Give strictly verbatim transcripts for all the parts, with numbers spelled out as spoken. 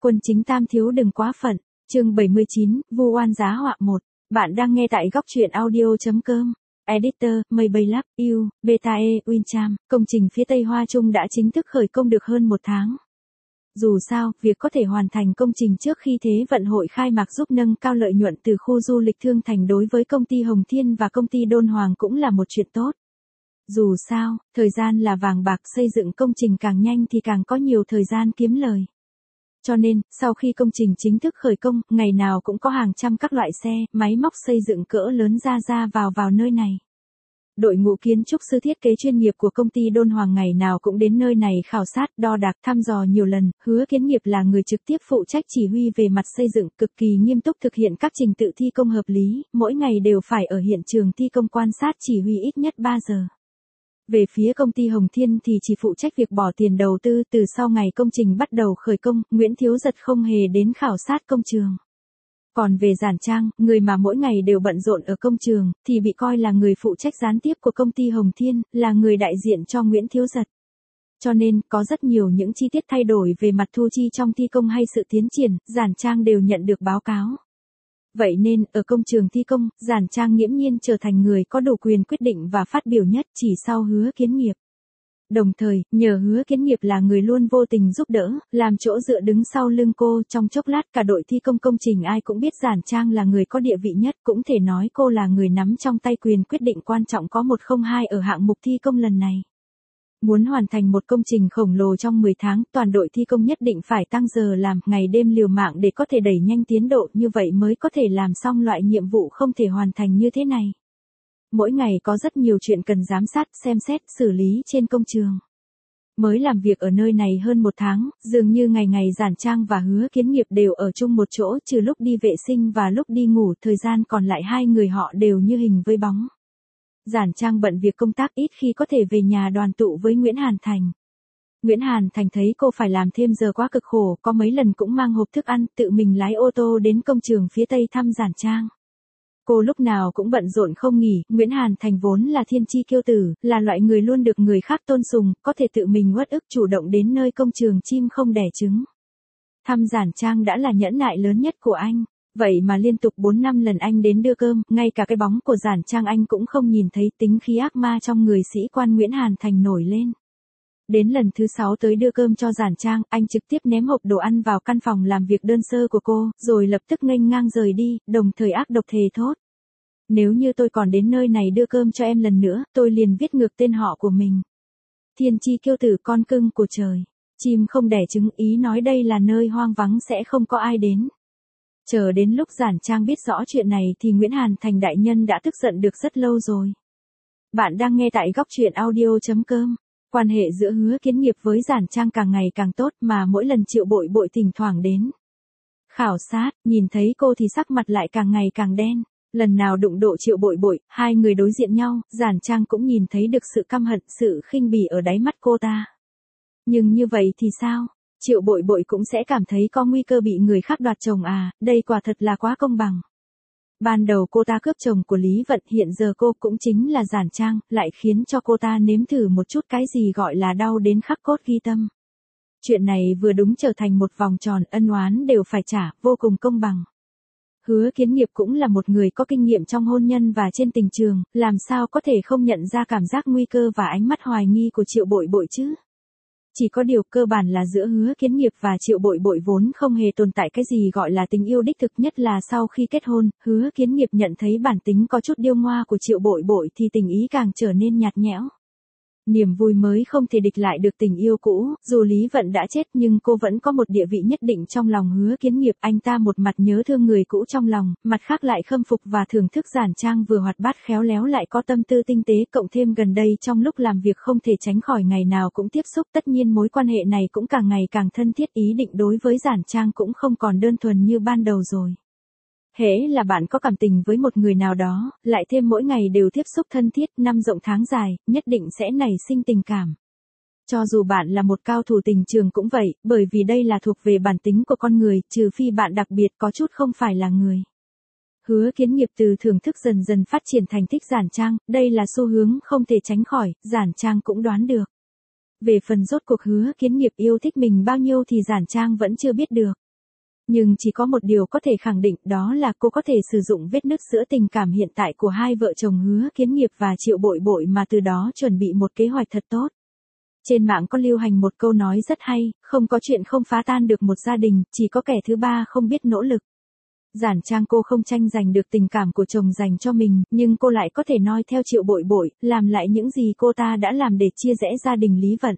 Quân chính tam thiếu đừng quá phận. Chương bảy mươi chín, vu oan giá họa một. Bạn đang nghe tại góc truyện audio.com. Editor, Maybelline, U, Beta E, Wincham. Công trình phía Tây Hoa Trung đã chính thức khởi công được hơn một tháng. Dù sao, việc có thể hoàn thành công trình trước khi Thế vận hội khai mạc giúp nâng cao lợi nhuận từ khu du lịch Thương Thành đối với công ty Hồng Thiên và công ty Đôn Hoàng cũng là một chuyện tốt. Dù sao, thời gian là vàng bạc, xây dựng công trình càng nhanh thì càng có nhiều thời gian kiếm lời. Cho nên, sau khi công trình chính thức khởi công, ngày nào cũng có hàng trăm các loại xe, máy móc xây dựng cỡ lớn ra ra vào vào nơi này. Đội ngũ kiến trúc sư thiết kế chuyên nghiệp của công ty Đôn Hoàng ngày nào cũng đến nơi này khảo sát, đo đạc, thăm dò nhiều lần. Hứa Kiến Nghiệp là người trực tiếp phụ trách chỉ huy về mặt xây dựng, cực kỳ nghiêm túc thực hiện các trình tự thi công hợp lý, mỗi ngày đều phải ở hiện trường thi công quan sát chỉ huy ít nhất ba giờ. Về phía công ty Hồng Thiên thì chỉ phụ trách việc bỏ tiền đầu tư. Từ sau ngày công trình bắt đầu khởi công, Nguyễn Thiếu Giật không hề đến khảo sát công trường. Còn về Giản Trang, người mà mỗi ngày đều bận rộn ở công trường, thì bị coi là người phụ trách gián tiếp của công ty Hồng Thiên, là người đại diện cho Nguyễn Thiếu Giật. Cho nên, có rất nhiều những chi tiết thay đổi về mặt thu chi trong thi công hay sự tiến triển, Giản Trang đều nhận được báo cáo. Vậy nên, ở công trường thi công, Giản Trang nghiễm nhiên trở thành người có đủ quyền quyết định và phát biểu nhất chỉ sau Hứa Kiến Nghiệp. Đồng thời, nhờ Hứa Kiến Nghiệp là người luôn vô tình giúp đỡ, làm chỗ dựa đứng sau lưng cô, trong chốc lát cả đội thi công công trình ai cũng biết Giản Trang là người có địa vị nhất, cũng thể nói cô là người nắm trong tay quyền quyết định quan trọng có một không hai ở hạng mục thi công lần này. Muốn hoàn thành một công trình khổng lồ trong mười tháng, toàn đội thi công nhất định phải tăng giờ làm, ngày đêm liều mạng để có thể đẩy nhanh tiến độ, như vậy mới có thể làm xong loại nhiệm vụ không thể hoàn thành như thế này. Mỗi ngày có rất nhiều chuyện cần giám sát, xem xét, xử lý trên công trường. Mới làm việc ở nơi này hơn một tháng, dường như ngày ngày Giản Trang và Hứa Kiến Nghiệp đều ở chung một chỗ, trừ lúc đi vệ sinh và lúc đi ngủ, thời gian còn lại hai người họ đều như hình với bóng. Giản Trang bận việc công tác ít khi có thể về nhà đoàn tụ với Nguyễn Hàn Thành. Nguyễn Hàn Thành thấy cô phải làm thêm giờ quá cực khổ, có mấy lần cũng mang hộp thức ăn, tự mình lái ô tô đến công trường phía Tây thăm Giản Trang. Cô lúc nào cũng bận rộn không nghỉ, Nguyễn Hàn Thành vốn là thiên chi kiêu tử, là loại người luôn được người khác tôn sùng, có thể tự mình uất ức chủ động đến nơi công trường chim không đẻ trứng. Thăm Giản Trang đã là nhẫn nại lớn nhất của anh. Vậy mà liên tục bốn năm lần anh đến đưa cơm, ngay cả cái bóng của Giản Trang anh cũng không nhìn thấy, tính khí ác ma trong người sĩ quan Nguyễn Hàn Thành nổi lên. Đến lần thứ sáu tới đưa cơm cho Giản Trang, anh trực tiếp ném hộp đồ ăn vào căn phòng làm việc đơn sơ của cô, rồi lập tức nghênh ngang rời đi, đồng thời ác độc thề thốt. Nếu như tôi còn đến nơi này đưa cơm cho em lần nữa, tôi liền viết ngược tên họ của mình. Thiên chi kiêu tử, con cưng của trời. Chim không đẻ trứng, ý nói đây là nơi hoang vắng sẽ không có ai đến. Chờ đến lúc Giản Trang biết rõ chuyện này thì Nguyễn Hàn Thành đại nhân đã tức giận được rất lâu rồi. Bạn đang nghe tại góc truyện audio.com. Quan hệ giữa Hứa Kiến Nghiệp với Giản Trang càng ngày càng tốt, mà mỗi lần Triệu Bội Bội thỉnh thoảng đến khảo sát, nhìn thấy cô thì sắc mặt lại càng ngày càng đen. Lần nào đụng độ Triệu Bội Bội, hai người đối diện nhau, Giản Trang cũng nhìn thấy được sự căm hận, sự khinh bỉ ở đáy mắt cô ta. Nhưng như vậy thì sao? Triệu Bội Bội cũng sẽ cảm thấy có nguy cơ bị người khác đoạt chồng à, đây quả thật là quá công bằng. Ban đầu cô ta cướp chồng của Lý Vận, hiện giờ cô cũng chính là Giản Trang, lại khiến cho cô ta nếm thử một chút cái gì gọi là đau đến khắc cốt ghi tâm. Chuyện này vừa đúng trở thành một vòng tròn, ân oán đều phải trả, vô cùng công bằng. Hứa Kiến Nghiệp cũng là một người có kinh nghiệm trong hôn nhân và trên tình trường, làm sao có thể không nhận ra cảm giác nguy cơ và ánh mắt hoài nghi của Triệu Bội Bội chứ? Chỉ có điều cơ bản là giữa Hứa Kiến Nghiệp và Triệu Bội Bội vốn không hề tồn tại cái gì gọi là tình yêu đích thực, nhất là sau khi kết hôn, Hứa Kiến Nghiệp nhận thấy bản tính có chút điêu ngoa của Triệu Bội Bội thì tình ý càng trở nên nhạt nhẽo. Niềm vui mới không thể địch lại được tình yêu cũ, dù Lý Vận đã chết nhưng cô vẫn có một địa vị nhất định trong lòng Hứa Kiến Nghiệp, anh ta một mặt nhớ thương người cũ trong lòng, mặt khác lại khâm phục và thưởng thức Giản Trang vừa hoạt bát khéo léo lại có tâm tư tinh tế, cộng thêm gần đây trong lúc làm việc không thể tránh khỏi ngày nào cũng tiếp xúc, tất nhiên mối quan hệ này cũng càng ngày càng thân thiết, ý định đối với Giản Trang cũng không còn đơn thuần như ban đầu rồi. Hễ là bạn có cảm tình với một người nào đó, lại thêm mỗi ngày đều tiếp xúc thân thiết, năm rộng tháng dài, nhất định sẽ nảy sinh tình cảm. Cho dù bạn là một cao thủ tình trường cũng vậy, bởi vì đây là thuộc về bản tính của con người, trừ phi bạn đặc biệt có chút không phải là người. Hứa Kiến Nghiệp từ thưởng thức dần dần phát triển thành thích Giản Trang, đây là xu hướng không thể tránh khỏi, Giản Trang cũng đoán được. Về phần rốt cuộc Hứa Kiến Nghiệp yêu thích mình bao nhiêu thì Giản Trang vẫn chưa biết được. Nhưng chỉ có một điều có thể khẳng định, đó là cô có thể sử dụng vết nứt giữa tình cảm hiện tại của hai vợ chồng Hứa Kiến Nghiệp và Triệu Bội Bội mà từ đó chuẩn bị một kế hoạch thật tốt. Trên mạng có lưu hành một câu nói rất hay, không có chuyện không phá tan được một gia đình, chỉ có kẻ thứ ba không biết nỗ lực. Giản Trang cô không tranh giành được tình cảm của chồng dành cho mình, nhưng cô lại có thể noi theo Triệu Bội Bội, làm lại những gì cô ta đã làm để chia rẽ gia đình Lý Vận.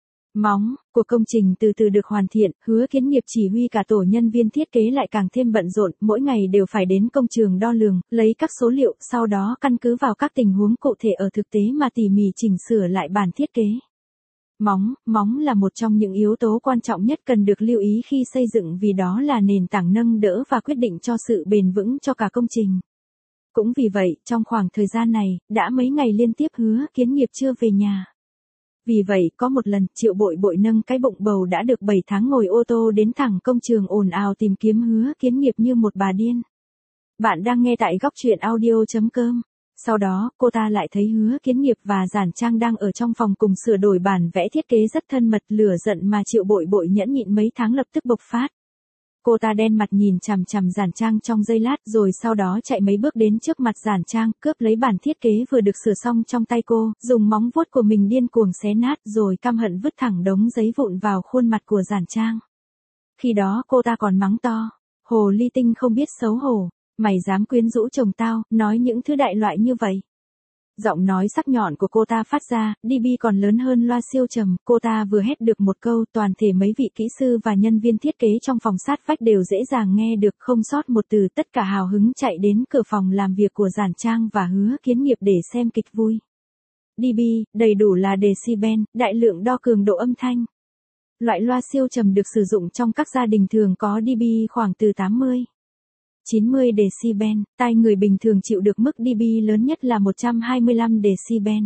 Móng của công trình từ từ được hoàn thiện, Hứa Kiến Nghiệp chỉ huy cả tổ nhân viên thiết kế lại càng thêm bận rộn, mỗi ngày đều phải đến công trường đo lường, lấy các số liệu, sau đó căn cứ vào các tình huống cụ thể ở thực tế mà tỉ mỉ chỉnh sửa lại bản thiết kế. Móng, móng là một trong những yếu tố quan trọng nhất cần được lưu ý khi xây dựng vì đó là nền tảng nâng đỡ và quyết định cho sự bền vững cho cả công trình. Cũng vì vậy, trong khoảng thời gian này, đã mấy ngày liên tiếp Hứa Kiến Nghiệp chưa về nhà. Vì vậy, có một lần, Triệu Bội Bội nâng cái bụng bầu đã được bảy tháng ngồi ô tô đến thẳng công trường ồn ào tìm kiếm Hứa Kiến Nghiệp như một bà điên. Bạn đang nghe tại góc truyện audio chấm com. Sau đó, cô ta lại thấy Hứa Kiến Nghiệp và Giản Trang đang ở trong phòng cùng sửa đổi bản vẽ thiết kế rất thân mật, lửa giận mà Triệu Bội Bội nhẫn nhịn mấy tháng lập tức bộc phát. Cô ta đen mặt nhìn chằm chằm Giản Trang trong giây lát rồi sau đó chạy mấy bước đến trước mặt Giản Trang, cướp lấy bản thiết kế vừa được sửa xong trong tay cô, dùng móng vuốt của mình điên cuồng xé nát rồi căm hận vứt thẳng đống giấy vụn vào khuôn mặt của Giản Trang. Khi đó cô ta còn mắng to, hồ ly tinh không biết xấu hổ, mày dám quyến rũ chồng tao, nói những thứ đại loại như vậy. Giọng nói sắc nhọn của cô ta phát ra, đê bê còn lớn hơn loa siêu trầm, cô ta vừa hét được một câu, toàn thể mấy vị kỹ sư và nhân viên thiết kế trong phòng sát vách đều dễ dàng nghe được, không sót một từ, tất cả hào hứng chạy đến cửa phòng làm việc của Giản Trang và Hứa Kiến Nghiệp để xem kịch vui. đê bê, đầy đủ là decibel, đại lượng đo cường độ âm thanh. Loại loa siêu trầm được sử dụng trong các gia đình thường có đê bê khoảng từ tám mươi. chín mươi decibel, tai người bình thường chịu được mức đê bê lớn nhất là một trăm hai mươi lăm decibel.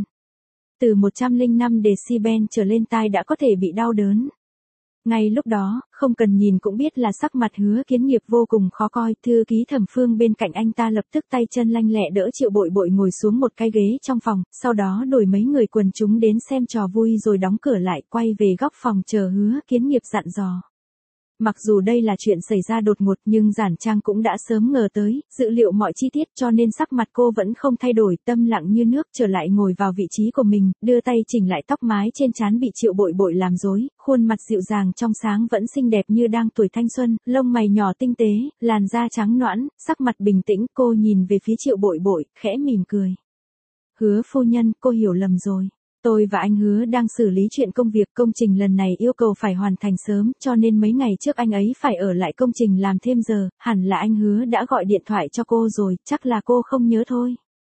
Từ một trăm lẻ năm decibel trở lên tai đã có thể bị đau đớn. Ngay lúc đó, không cần nhìn cũng biết là sắc mặt Hứa Kiến Nghiệp vô cùng khó coi, thư ký Thẩm Phương bên cạnh anh ta lập tức tay chân lanh lẹ đỡ Triệu Bội Bội ngồi xuống một cái ghế trong phòng, sau đó đuổi mấy người quần chúng đến xem trò vui rồi đóng cửa lại, quay về góc phòng chờ Hứa Kiến Nghiệp dặn dò. Mặc dù đây là chuyện xảy ra đột ngột nhưng Giản Trang cũng đã sớm ngờ tới, dự liệu mọi chi tiết cho nên sắc mặt cô vẫn không thay đổi, tâm lặng như nước, trở lại ngồi vào vị trí của mình, đưa tay chỉnh lại tóc mái trên trán bị Triệu Bội Bội làm rối, khuôn mặt dịu dàng trong sáng vẫn xinh đẹp như đang tuổi thanh xuân, lông mày nhỏ tinh tế, làn da trắng nõn, sắc mặt bình tĩnh, cô nhìn về phía Triệu Bội Bội, khẽ mỉm cười. Hứa phu nhân, cô hiểu lầm rồi. Tôi và anh Hứa đang xử lý chuyện công việc, công trình lần này yêu cầu phải hoàn thành sớm, cho nên mấy ngày trước anh ấy phải ở lại công trình làm thêm giờ, hẳn là anh Hứa đã gọi điện thoại cho cô rồi, chắc là cô không nhớ thôi.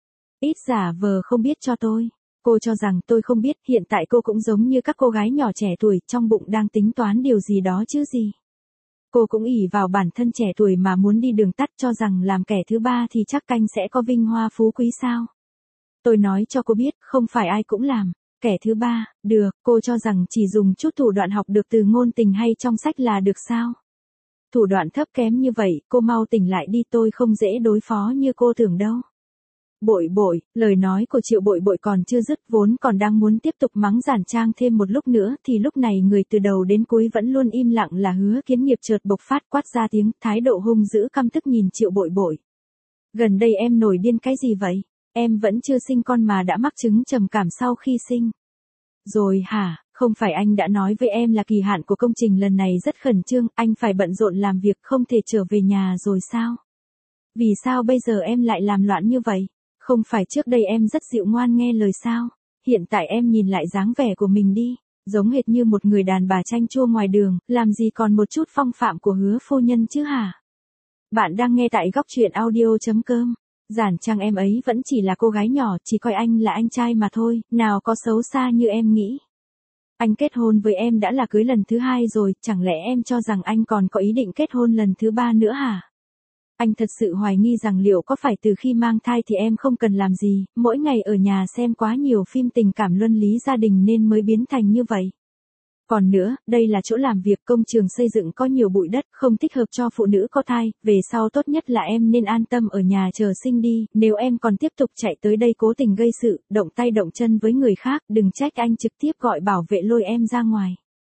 Ít giả vờ không biết cho tôi. Cô cho rằng tôi không biết, hiện tại cô cũng giống như các cô gái nhỏ trẻ tuổi, trong bụng đang tính toán điều gì đó chứ gì. Cô cũng ỷ vào bản thân trẻ tuổi mà muốn đi đường tắt, cho rằng làm kẻ thứ ba thì chắc canh sẽ có vinh hoa phú quý sao. Tôi nói cho cô biết, không phải ai cũng làm. Kẻ thứ ba, được, cô cho rằng chỉ dùng chút thủ đoạn học được từ ngôn tình hay trong sách là được sao? Thủ đoạn thấp kém như vậy, cô mau tỉnh lại đi, tôi không dễ đối phó như cô tưởng đâu. Bội Bội, lời nói của Triệu Bội Bội còn chưa dứt, vốn còn đang muốn tiếp tục mắng Giản Trang thêm một lúc nữa, thì lúc này người từ đầu đến cuối vẫn luôn im lặng là Hứa Kiến Nghiệp chợt bộc phát, quát ra tiếng, thái độ hung dữ căm tức nhìn Triệu Bội Bội. Gần đây em nổi điên cái gì vậy? Em vẫn chưa sinh con mà đã mắc chứng trầm cảm sau khi sinh. Rồi hả, không phải anh đã nói với em là kỳ hạn của công trình lần này rất khẩn trương, anh phải bận rộn làm việc không thể trở về nhà rồi sao? Vì sao bây giờ em lại làm loạn như vậy? Không phải trước đây em rất dịu ngoan nghe lời sao? Hiện tại em nhìn lại dáng vẻ của mình đi, giống hệt như một người đàn bà chanh chua ngoài đường, làm gì còn một chút phong phạm của Hứa phu nhân chứ hả? Bạn đang nghe tại góc truyện audio chấm com. Giản Trang em ấy vẫn chỉ là cô gái nhỏ, chỉ coi anh là anh trai mà thôi, nào có xấu xa như em nghĩ. Anh kết hôn với em đã là cưới lần thứ hai rồi, chẳng lẽ em cho rằng anh còn có ý định kết hôn lần thứ ba nữa hả? Anh thật sự hoài nghi rằng liệu có phải từ khi mang thai thì em không cần làm gì, mỗi ngày ở nhà xem quá nhiều phim tình cảm luân lý gia đình nên mới biến thành như vậy. Còn nữa, đây là chỗ làm việc, công trường xây dựng có nhiều bụi đất, không thích hợp cho phụ nữ có thai, về sau tốt nhất là em nên an tâm ở nhà chờ sinh đi, nếu em còn tiếp tục chạy tới đây cố tình gây sự, động tay động chân với người khác, đừng trách anh trực tiếp gọi bảo vệ lôi em ra ngoài.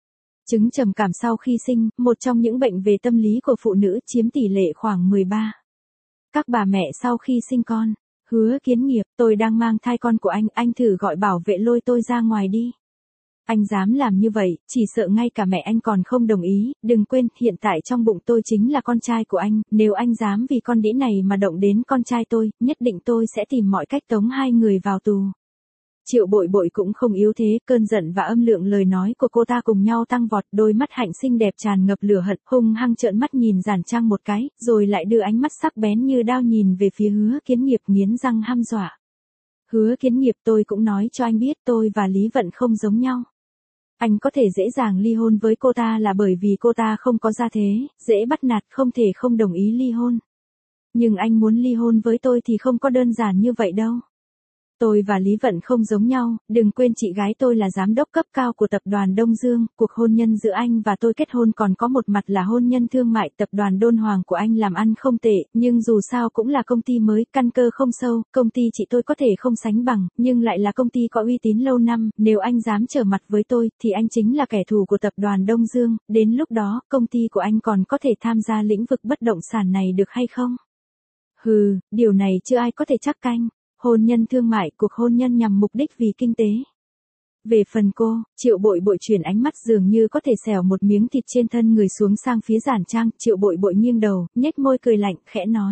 Chứng trầm cảm sau khi sinh, một trong những bệnh về tâm lý của phụ nữ chiếm tỷ lệ khoảng mười ba. Các bà mẹ sau khi sinh con. Hứa Kiến Nghiệp, tôi đang mang thai con của anh, anh thử gọi bảo vệ lôi tôi ra ngoài đi. Anh dám làm như vậy, chỉ sợ ngay cả mẹ anh còn không đồng ý, đừng quên, hiện tại trong bụng tôi chính là con trai của anh, nếu anh dám vì con đĩ này mà động đến con trai tôi, nhất định tôi sẽ tìm mọi cách tống hai người vào tù. Triệu Bội Bội cũng không yếu thế, cơn giận và âm lượng lời nói của cô ta cùng nhau tăng vọt, đôi mắt hạnh xinh đẹp tràn ngập lửa hận, hung hăng trợn mắt nhìn Giản Trang một cái, rồi lại đưa ánh mắt sắc bén như đao nhìn về phía Hứa Kiến Nghiệp, nghiến răng hăm dọa. Hứa Kiến Nghiệp, tôi cũng nói cho anh biết tôi và Lý Vận không giống nhau. Anh có thể dễ dàng ly hôn với cô ta là bởi vì cô ta không có gia thế, dễ bắt nạt, không thể không đồng ý ly hôn. Nhưng anh muốn ly hôn với tôi thì không có đơn giản như vậy đâu. Tôi và Lý Vận không giống nhau, đừng quên chị gái tôi là giám đốc cấp cao của tập đoàn Đông Dương, cuộc hôn nhân giữa anh và tôi kết hôn còn có một mặt là hôn nhân thương mại, tập đoàn Đôn Hoàng của anh làm ăn không tệ, nhưng dù sao cũng là công ty mới, căn cơ không sâu, công ty chị tôi có thể không sánh bằng, nhưng lại là công ty có uy tín lâu năm, nếu anh dám trở mặt với tôi, thì anh chính là kẻ thù của tập đoàn Đông Dương, đến lúc đó, công ty của anh còn có thể tham gia lĩnh vực bất động sản này được hay không? Hừ, điều này chưa ai có thể chắc canh. Hôn nhân thương mại, cuộc hôn nhân nhằm mục đích vì kinh tế. Về phần cô, Triệu Bội Bội chuyển ánh mắt dường như có thể xẻo một miếng thịt trên thân người xuống sang phía Giản Trang, Triệu Bội Bội nghiêng đầu, nhếch môi cười lạnh, khẽ nói.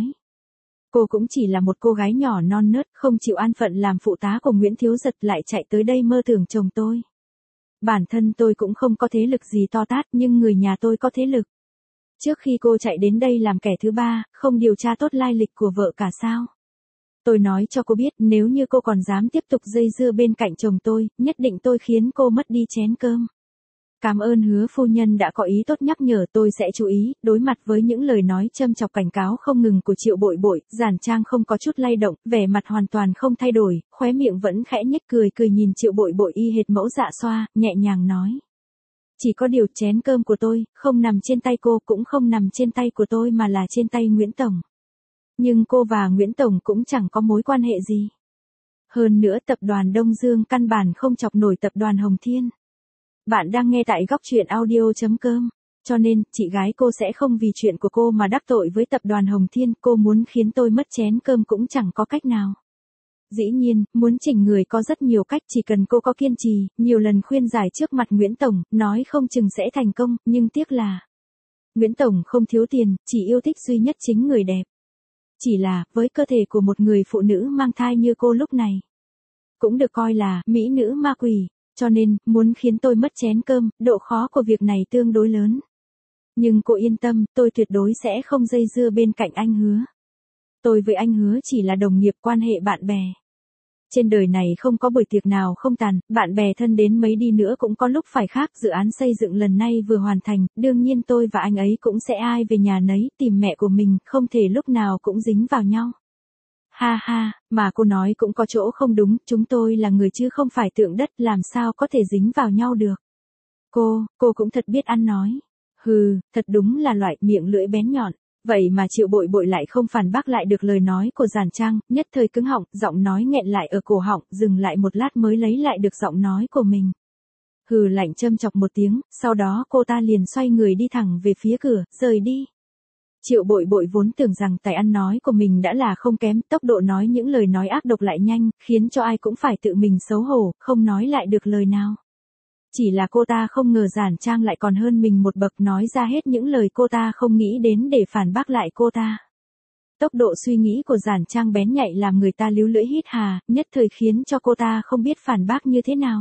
Cô cũng chỉ là một cô gái nhỏ non nớt, không chịu an phận làm phụ tá của Nguyễn Thiếu Giật lại chạy tới đây mơ tưởng chồng tôi. Bản thân tôi cũng không có thế lực gì to tát, nhưng người nhà tôi có thế lực. Trước khi cô chạy đến đây làm kẻ thứ ba, không điều tra tốt lai lịch của vợ cả sao? Tôi nói cho cô biết, nếu như cô còn dám tiếp tục dây dưa bên cạnh chồng tôi, nhất định tôi khiến cô mất đi chén cơm. Cảm ơn Hứa phu nhân đã có ý tốt nhắc nhở, tôi sẽ chú ý. Đối mặt với những lời nói châm chọc cảnh cáo không ngừng của Triệu Bội Bội, Giản Trang không có chút lay động, vẻ mặt hoàn toàn không thay đổi, khóe miệng vẫn khẽ nhếch cười cười nhìn Triệu Bội Bội y hệt mẫu dạ xoa, nhẹ nhàng nói. Chỉ có điều chén cơm của tôi, không nằm trên tay cô, cũng không nằm trên tay của tôi mà là trên tay Nguyễn Tổng. Nhưng cô và Nguyễn Tổng cũng chẳng có mối quan hệ gì. Hơn nữa tập đoàn Đông Dương căn bản không chọc nổi tập đoàn Hồng Thiên. Bạn đang nghe tại góc truyện audio chấm com. Cho nên, chị gái cô sẽ không vì chuyện của cô mà đắc tội với tập đoàn Hồng Thiên. Cô muốn khiến tôi mất chén cơm cũng chẳng có cách nào. Dĩ nhiên, muốn chỉnh người có rất nhiều cách, chỉ cần cô có kiên trì, nhiều lần khuyên giải trước mặt Nguyễn Tổng, nói không chừng sẽ thành công, nhưng tiếc là Nguyễn Tổng không thiếu tiền, chỉ yêu thích duy nhất chính người đẹp. Chỉ là, với cơ thể của một người phụ nữ mang thai như cô lúc này, cũng được coi là mỹ nữ ma quỷ, cho nên, muốn khiến tôi mất chén cơm, độ khó của việc này tương đối lớn. Nhưng cô yên tâm, tôi tuyệt đối sẽ không dây dưa bên cạnh anh Hứa. Tôi với anh Hứa chỉ là đồng nghiệp, quan hệ bạn bè. Trên đời này không có buổi tiệc nào không tàn, bạn bè thân đến mấy đi nữa cũng có lúc phải khác, dự án xây dựng lần này vừa hoàn thành, đương nhiên tôi và anh ấy cũng sẽ ai về nhà nấy, tìm mẹ của mình, không thể lúc nào cũng dính vào nhau. Ha ha, mà cô nói cũng có chỗ không đúng, chúng tôi là người chứ không phải tượng đất, làm sao có thể dính vào nhau được. Cô, cô cũng thật biết ăn nói. Hừ, thật đúng là loại miệng lưỡi bén nhọn. Vậy mà Triệu Bội Bội lại không phản bác lại được lời nói của Giản Trang, nhất thời cứng họng, giọng nói nghẹn lại ở cổ họng, dừng lại một lát mới lấy lại được giọng nói của mình. Hừ lạnh châm chọc một tiếng, sau đó cô ta liền xoay người đi thẳng về phía cửa, rời đi. Triệu Bội Bội vốn tưởng rằng tài ăn nói của mình đã là không kém, tốc độ nói những lời nói ác độc lại nhanh, khiến cho ai cũng phải tự mình xấu hổ, không nói lại được lời nào. Chỉ là cô ta không ngờ Giản Trang lại còn hơn mình một bậc, nói ra hết những lời cô ta không nghĩ đến để phản bác lại cô ta. Tốc độ suy nghĩ của Giản Trang bén nhạy làm người ta líu lưỡi hít hà, nhất thời khiến cho cô ta không biết phản bác như thế nào.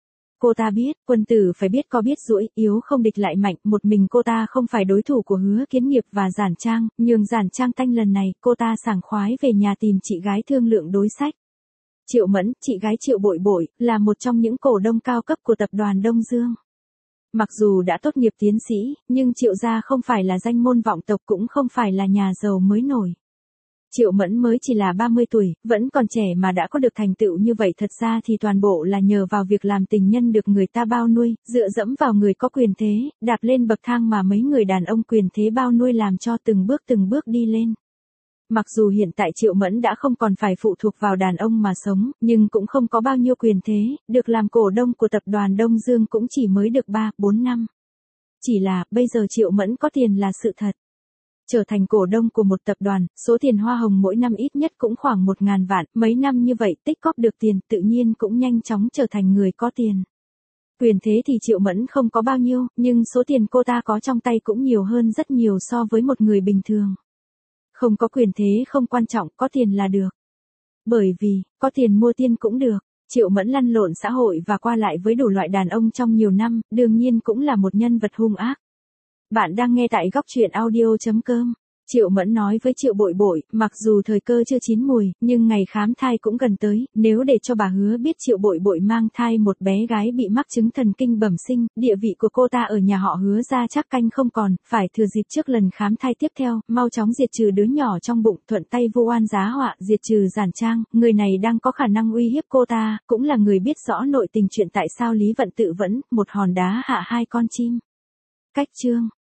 Cô ta biết, quân tử phải biết có biết duỗi, yếu không địch lại mạnh, một mình cô ta không phải đối thủ của Hứa Kiến Nghiệp và Giản Trang, nhường Giản Trang tanh lần này, cô ta sảng khoái về nhà tìm chị gái thương lượng đối sách. Triệu Mẫn, chị gái Triệu Bội Bội, là một trong những cổ đông cao cấp của tập đoàn Đông Dương. Mặc dù đã tốt nghiệp tiến sĩ, nhưng Triệu gia không phải là danh môn vọng tộc, cũng không phải là nhà giàu mới nổi. Triệu Mẫn mới chỉ là ba mươi tuổi, vẫn còn trẻ mà đã có được thành tựu như vậy, thật ra thì toàn bộ là nhờ vào việc làm tình nhân được người ta bao nuôi, dựa dẫm vào người có quyền thế, đạp lên bậc thang mà mấy người đàn ông quyền thế bao nuôi làm cho từng bước từng bước đi lên. Mặc dù hiện tại Triệu Mẫn đã không còn phải phụ thuộc vào đàn ông mà sống, nhưng cũng không có bao nhiêu quyền thế, được làm cổ đông của tập đoàn Đông Dương cũng chỉ mới được ba, bốn năm. Chỉ là, bây giờ Triệu Mẫn có tiền là sự thật. Trở thành cổ đông của một tập đoàn, số tiền hoa hồng mỗi năm ít nhất cũng khoảng một ngàn vạn, mấy năm như vậy tích cóp được tiền tự nhiên cũng nhanh chóng trở thành người có tiền. Quyền thế thì Triệu Mẫn không có bao nhiêu, nhưng số tiền cô ta có trong tay cũng nhiều hơn rất nhiều so với một người bình thường. Không có quyền thế không quan trọng, có tiền là được. Bởi vì, có tiền mua tiên cũng được. Triệu Mẫn lăn lộn xã hội và qua lại với đủ loại đàn ông trong nhiều năm, đương nhiên cũng là một nhân vật hung ác. Bạn đang nghe tại góc truyện audio chấm com. Triệu Mẫn nói với Triệu Bội Bội, mặc dù thời cơ chưa chín mùi, nhưng ngày khám thai cũng gần tới, nếu để cho bà Hứa biết Triệu Bội Bội mang thai một bé gái bị mắc chứng thần kinh bẩm sinh, địa vị của cô ta ở nhà họ Hứa ra chắc canh không còn, phải thừa dịp trước lần khám thai tiếp theo, mau chóng diệt trừ đứa nhỏ trong bụng, thuận tay vu oan giá họa, diệt trừ Giản Trang, người này đang có khả năng uy hiếp cô ta, cũng là người biết rõ nội tình chuyện tại sao Lý Vận tự vẫn, một hòn đá hạ hai con chim. Cách chương